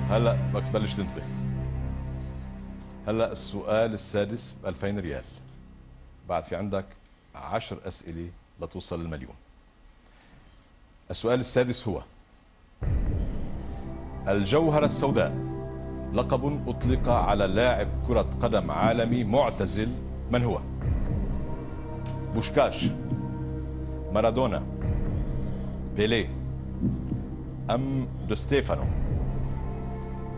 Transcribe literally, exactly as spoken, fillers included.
هلا بدك تبلش تنتبه. هلا السؤال السادس ب ألفين ريال. بعد في عندك عشر أسئلة لتوصل للمليون. السؤال السادس هو: الجوهرة السوداء لقب أطلق على لاعب كرة قدم عالمي معتزل، من هو؟ بوشكاش، مارادونا، بيليه، أم دو ستيفانو؟